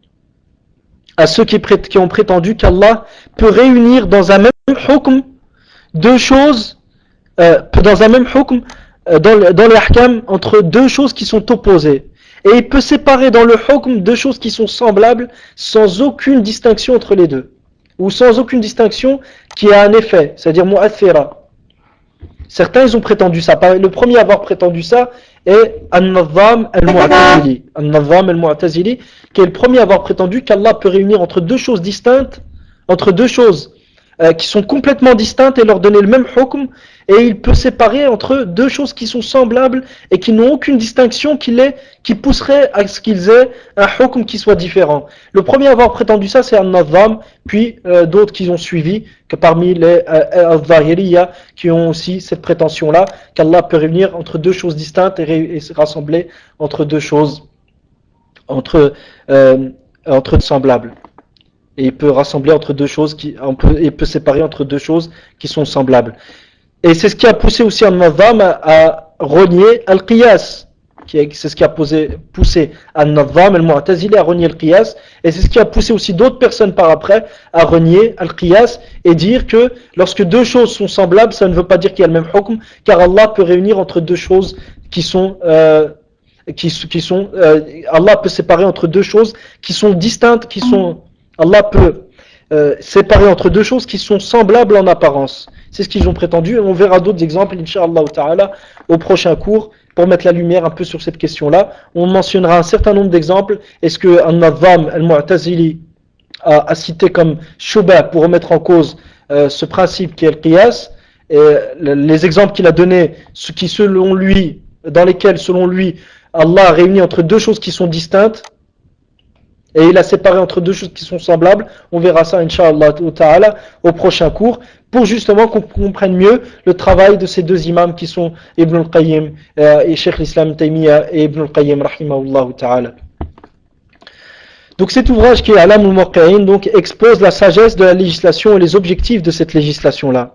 à ceux qui, prét, qui ont prétendu qu'Allah peut réunir dans un même hukm deux choses, Euh, dans un même hukm, euh, dans, le, dans les ahkam, entre deux choses qui sont opposées. Et il peut séparer dans le hukm deux choses qui sont semblables sans aucune distinction entre les deux. Ou sans aucune distinction qui a un effet, c'est-à-dire mu'athira. Certains ils ont prétendu ça. Le premier à avoir prétendu ça est An-Nadham al-Mu'tazili. An-Nadham al-Mu'tazili, qui est le premier à avoir prétendu qu'Allah peut réunir entre deux choses distinctes, entre deux choses euh, qui sont complètement distinctes et leur donner le même hukm. Et il peut séparer entre deux choses qui sont semblables et qui n'ont aucune distinction qui, les, qui pousserait à ce qu'ils aient un hukm qui soit différent. Le premier à avoir prétendu ça, c'est An-Nadham, puis euh, d'autres qui ont suivi, que parmi les euh, Al-Zahiriyya, qui ont aussi cette prétention-là, qu'Allah peut réunir entre deux choses distinctes et, ré, et se rassembler entre deux choses, entre, euh, entre semblables. Et il peut rassembler entre deux choses, qui, on peut, il peut séparer entre deux choses qui sont semblables. Et c'est ce qui a poussé aussi An-Nadham à, à renier Al-Qiyas. C'est ce qui a posé, poussé An-Nadham, Al-Mu'tazili à renier Al-Qiyas. Et c'est ce qui a poussé aussi d'autres personnes par après à renier Al-Qiyas et dire que lorsque deux choses sont semblables, ça ne veut pas dire qu'il y a le même hukm, car Allah peut réunir entre deux choses qui sont... Euh, qui, qui sont euh, Allah peut séparer entre deux choses qui sont distinctes, qui sont... Allah peut euh, séparer entre deux choses qui sont semblables en apparence. C'est ce qu'ils ont prétendu. On verra d'autres exemples, Inch'Allah Ta'ala, au prochain cours, pour mettre la lumière un peu sur cette question-là. On mentionnera un certain nombre d'exemples. Est-ce que An-Nadham al-Mu'tazili a, a cité comme shubha pour remettre en cause euh, ce principe qui est le qiyas, et les exemples qu'il a donnés, ce qui selon lui, dans lesquels selon lui, Allah a réuni entre deux choses qui sont distinctes, et il a séparé entre deux choses qui sont semblables. On verra ça, Inch'Allah Ta'ala, au prochain cours, pour justement qu'on comprenne mieux le travail de ces deux imams qui sont Ibn al-Qayyim euh, et Cheikh l'Islam Taymiyyah et Ibn al-Qayyim, rahimahullah Ta'ala. Donc cet ouvrage qui est Alam al-Muwaqqi'in, donc expose la sagesse de la législation et les objectifs de cette législation-là.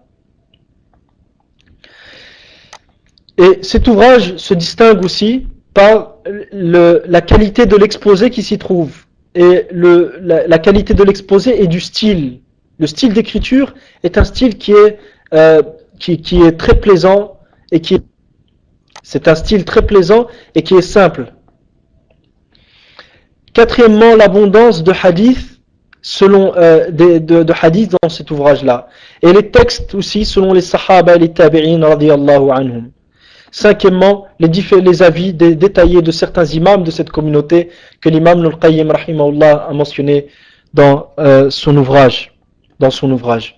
Et cet ouvrage se distingue aussi par le, la qualité de l'exposé qui s'y trouve. Et le, la, la qualité de l'exposé et du style. Le style d'écriture est un style qui est, euh, qui, qui est très plaisant et qui est, c'est un style très plaisant et qui est simple. Quatrièmement, l'abondance de hadiths selon euh, de, de, de hadiths dans cet ouvrage-là. Et les textes aussi selon les sahaba et les tabi'in radiyallahu anhum. Cinquièmement, les, les avis dé, détaillés de certains imams de cette communauté que l'imam al-Qayyim rahimahullah a mentionné dans euh, son ouvrage. Dans son ouvrage.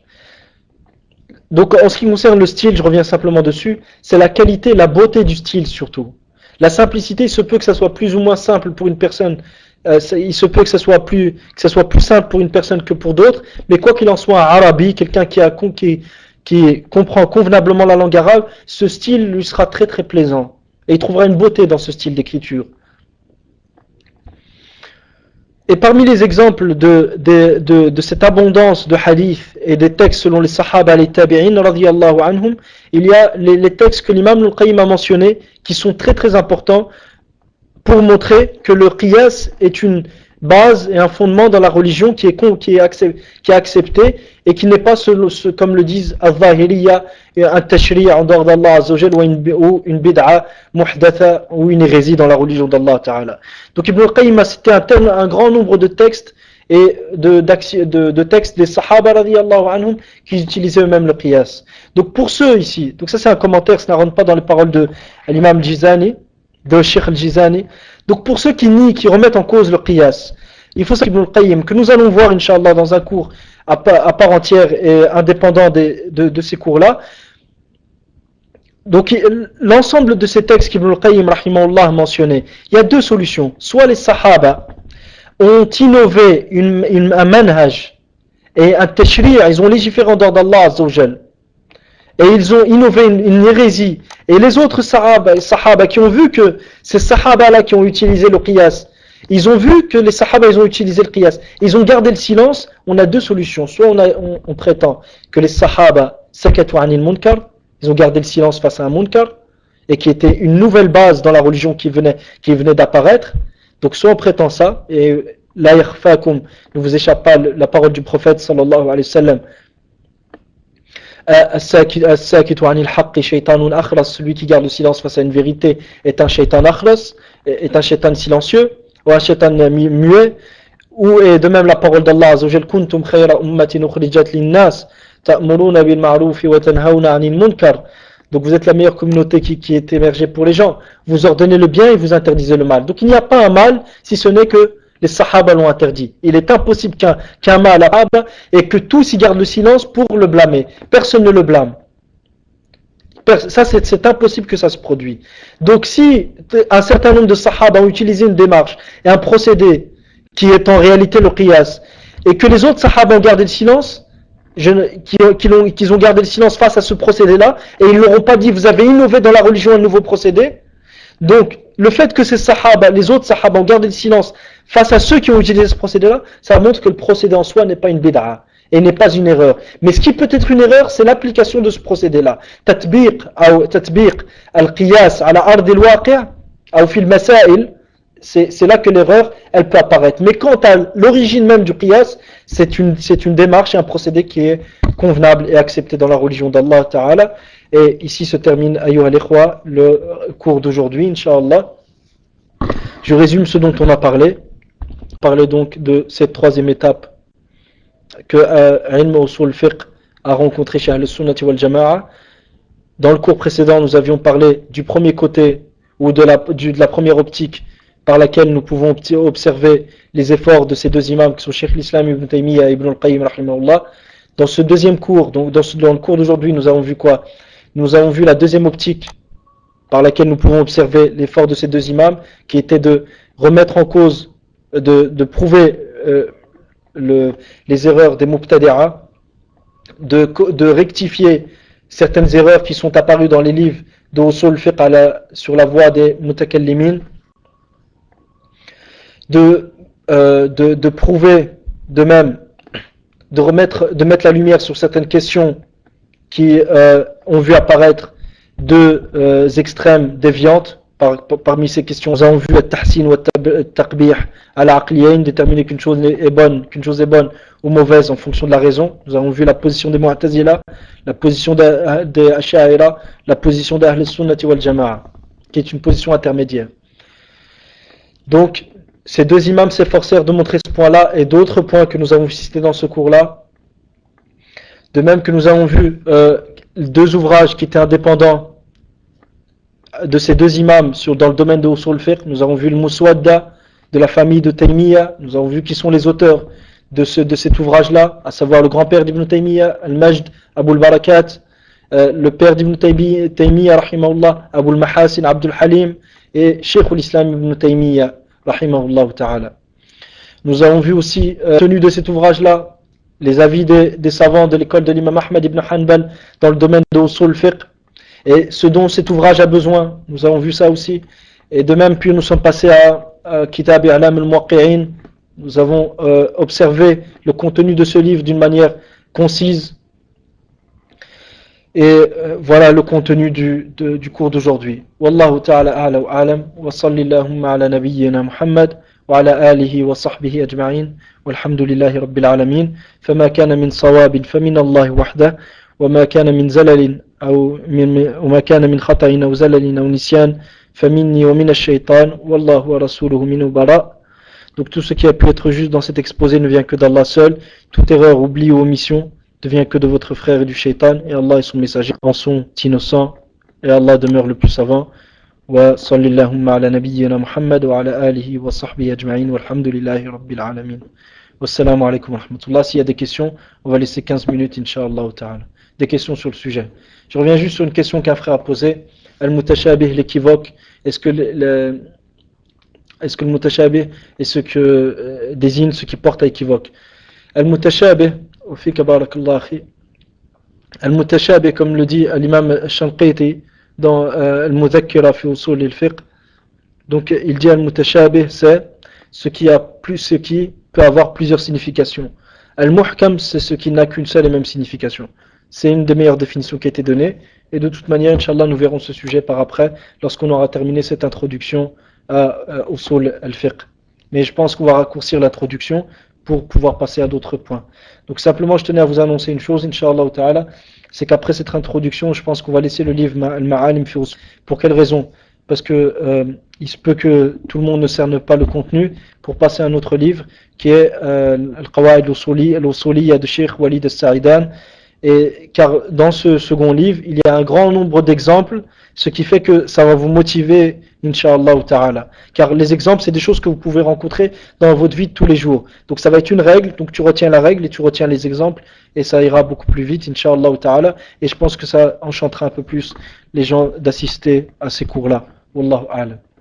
Donc en ce qui concerne le style, je reviens simplement dessus, c'est la qualité, la beauté du style surtout. La simplicité, il se peut que ça soit plus ou moins simple pour une personne, euh, il se peut que ça soit plus que ça soit plus simple pour une personne que pour d'autres, mais quoi qu'il en soit, un arabi, quelqu'un qui a qui, qui comprend convenablement la langue arabe, ce style lui sera très très plaisant et il trouvera une beauté dans ce style d'écriture. Et parmi les exemples de, de, de, de cette abondance de hadiths et des textes selon les sahaba et les tabi'in, radiyallahu anhum, il y a les, les textes que l'imam al-Qayyim a mentionnés qui sont très très importants pour montrer que le qiyas est une base et un fondement dans la religion qui est, qui est, accepté, qui est accepté et qui n'est pas, ce, ce, comme le disent al-Zahiriya, un tashri' en dehors d'Allah Azza wa Jal, ou une, ou une bid'a muhdatha ou une hérésie dans la religion d'Allah Ta'ala. Donc Ibn al-Qayyim a cité un, tel, un grand nombre de textes et de, de, de textes des sahaba radiyallahu anhum qui utilisaient eux-mêmes le qiyas. Donc pour ceux ici, donc ça c'est un commentaire, ça ne rentre pas dans les paroles de l'imam al-Jizani, de Sheikh al-Jizani. Donc pour ceux qui nient, qui remettent en cause le qiyas, il faut savoir Ibn al-Qayyim, que nous allons voir Inch'Allah dans un cours à part, à part entière et indépendant des, de, de ces cours-là. Donc l'ensemble de ces textes qu'Ibn al-Qayyim rahimahullah a mentionné, il y a deux solutions. Soit les sahaba ont innové une, une, un manhaj et un tashri', ils ont légiféré en dehors d'Allah Azza wa Jal, et ils ont innové une, une hérésie. Et les autres sahaba, sahaba qui ont vu que ces sahaba-là qui ont utilisé le qiyas, ils ont vu que les sahaba ils ont utilisé le qiyas, ils ont gardé le silence. On a deux solutions. Soit on, a, on, on prétend que les sahaba sakatu anil munkar, ils ont gardé le silence face à un munkar, et qui était une nouvelle base dans la religion qui venait, qui venait d'apparaître. Donc soit on prétend ça, et la yakhfakum, ne vous échappe pas la parole du prophète sallallahu alayhi wa sallam, celui qui garde le silence face à une vérité est un shaitan akhras, est un shaitan silencieux, ou un shaitan muet. Ou et de même la parole d'Allah Azza wa Jal, kuntum khayra ummatin ukhrijat linnas ta'muruna bil ma'ruf wa tanhauna 'anil munkar. Donc vous êtes la meilleure communauté qui, qui est émergée pour les gens. Vous ordonnez le bien et vous interdisez le mal. Donc il n'y a pas un mal si ce n'est que les sahaba l'ont interdit. Il est impossible qu'un qu'un mal arabe et que tous y gardent le silence pour le blâmer. Personne ne le blâme. Ça c'est, c'est impossible que ça se produise. Donc si un certain nombre de sahaba ont utilisé une démarche et un procédé qui est en réalité le qiyas, et que les autres sahaba ont gardé le silence, Je, qui, qui, ont, qui ont gardé le silence face à ce procédé-là, et ils ne leur ont pas dit vous avez innové dans la religion un nouveau procédé. Donc le fait que ces sahaba, les autres sahaba ont gardé le silence face à ceux qui ont utilisé ce procédé-là, ça montre que le procédé en soi n'est pas une bid'a et n'est pas une erreur. Mais ce qui peut être une erreur, c'est l'application de ce procédé-là. Tatbiq ou tatbiq al-qiyas ala ard al-waqi' ou fil masail, c'est, c'est là que l'erreur elle peut apparaître. Mais quant à l'origine même du qiyas, c'est une, c'est une démarche et un procédé qui est convenable et accepté dans la religion d'Allah Ta'ala. Et ici se termine, ayyuha al-ikhwa, le cours d'aujourd'hui, Inch'Allah. Je résume ce dont on a parlé. Parler donc de cette troisième étape que euh, Ilm Usul Fiqh a rencontré chez Ahl Sunnati wal Jama'a. Dans le cours précédent, nous avions parlé du premier côté ou de la, du, de la première optique par laquelle nous pouvons observer les efforts de ces deux imams qui sont Cheikh l'Islam Ibn Taymiyyah et Ibn al-Qayyim rahimahullah. Dans ce deuxième cours, donc dans, ce, dans le cours d'aujourd'hui, nous avons vu quoi? Nous avons vu la deuxième optique par laquelle nous pouvons observer l'effort de ces deux imams, qui était de remettre en cause, de, de prouver euh, le, les erreurs des Mubtadi'a, de, de rectifier certaines erreurs qui sont apparues dans les livres de Usul Fiqh sur la voie des Mutakallimin, de, euh, de, de prouver de même, de remettre, de mettre la lumière sur certaines questions qui euh, ont vu apparaître deux euh, extrêmes déviantes. Par, par, parmi ces questions, nous avons vu le tahsin ou le taqbih à l'aqliyayn, déterminer qu'une chose est bonne, qu'une chose est bonne ou mauvaise en fonction de la raison. Nous avons vu la position des Mu'tazila, la position des, des Ash'a'ira, la position des Ahl Sunnati wal Jama'a, qui est une position intermédiaire. Donc, ces deux imams s'efforcèrent de montrer ce point-là et d'autres points que nous avons cités dans ce cours-là. De même que nous avons vu euh, deux ouvrages qui étaient indépendants de ces deux imams sur, dans le domaine de Usul Fiqh. Nous avons vu le Muswadda de la famille de Taymiyyah. Nous avons vu qui sont les auteurs de, ce, de cet ouvrage-là, à savoir le grand-père d'Ibn Taymiyyah, Al-Majd Abu al-Barakat, euh, le père d'Ibn Taymiyyah, rahimahullah, Abu al-Mahasin Abdul Halim, et Cheikh al-Islam ibn Taymiyyah, rahimahullah ta'ala. Nous avons vu aussi, euh, tenu de cet ouvrage-là, les avis des, des savants de l'école de l'imam Ahmad ibn Hanbal dans le domaine de Usul Fiqh, et ce dont cet ouvrage a besoin. Nous avons vu ça aussi. Et de même, puis nous sommes passés à, à Kitab I'lam al-Muwaqqi'in. Nous avons euh, observé le contenu de ce livre d'une manière concise. Et euh, voilà le contenu du, de, du cours d'aujourd'hui. Wallahu ta'ala a'la wa a'lam. Wa sallallahu ala nabiyyina Muhammad wa ala alihi wa sahbihi ajma'in. Walhamdulillahi rabbil alamin. Fama kana min sawabin famin Allah wahda. وما كان من زلل أو من وما كان من خطأ أو زلل أو نسيان فمني ومن الشيطان والله ورسوله منه براء. Donc tout ce qui a pu être juste dans cet exposé ne vient que d'Allah seul. Toute erreur, oubli ou omission ne vient que de votre frère et du shaitan. Et Allah et son messager en sont innocents. Et Allah demeure le plus savant. Wa sallallahu ala nabiyyina Muhammad wa ala alihi wa sahbihi ajma'in walhamdulillahi rabbil alamin. Wassalamu alaikum wa rahmatullah. S'il y a des questions, on va laisser quinze minutes, incha'Allah ta'ala. Des questions sur le sujet. Je reviens juste sur une question qu'un frère a posée. Al-Mutashabih, l'équivoque. Est-ce que le, le, est-ce que le Mutashabih est ce que euh, désigne ce qui porte à équivoque? Al-Mutashabih, au fi kabarakallah akhi. Al-Mutashabih, comme le dit l'imam Shanqiti dans euh, Al-Mudhakkira fi usul al-fiqh. Donc il dit Al-Mutashabih, c'est ce qui a plus, ce qui peut avoir plusieurs significations. Al-Muhkam, c'est ce qui n'a qu'une seule et même signification. C'est une des meilleures définitions qui a été donnée. Et de toute manière, Inch'Allah, nous verrons ce sujet par après, lorsqu'on aura terminé cette introduction à Usul al-Fiqh. Mais je pense qu'on va raccourcir l'introduction pour pouvoir passer à d'autres points. Donc simplement, je tenais à vous annoncer une chose, Inch'Allah ta'ala, c'est qu'après cette introduction, je pense qu'on va laisser le livre Al-Ma'alim fi Usul. Pour quelle raison? Parce que euh, il se peut que tout le monde ne cerne pas le contenu, pour passer à un autre livre qui est euh, Al-Qawa'id al-Usuli, al-Usuliyya de Cheikh Walid al-Sa'idan. Et car dans ce second livre, il y a un grand nombre d'exemples, ce qui fait que ça va vous motiver, Inch'Allah ta'ala. Car les exemples, c'est des choses que vous pouvez rencontrer dans votre vie de tous les jours. Donc ça va être une règle, donc tu retiens la règle et tu retiens les exemples, et ça ira beaucoup plus vite, Inch'Allah ta'ala. Et je pense que ça enchantera un peu plus les gens d'assister à ces cours-là. Wallahu a'lam.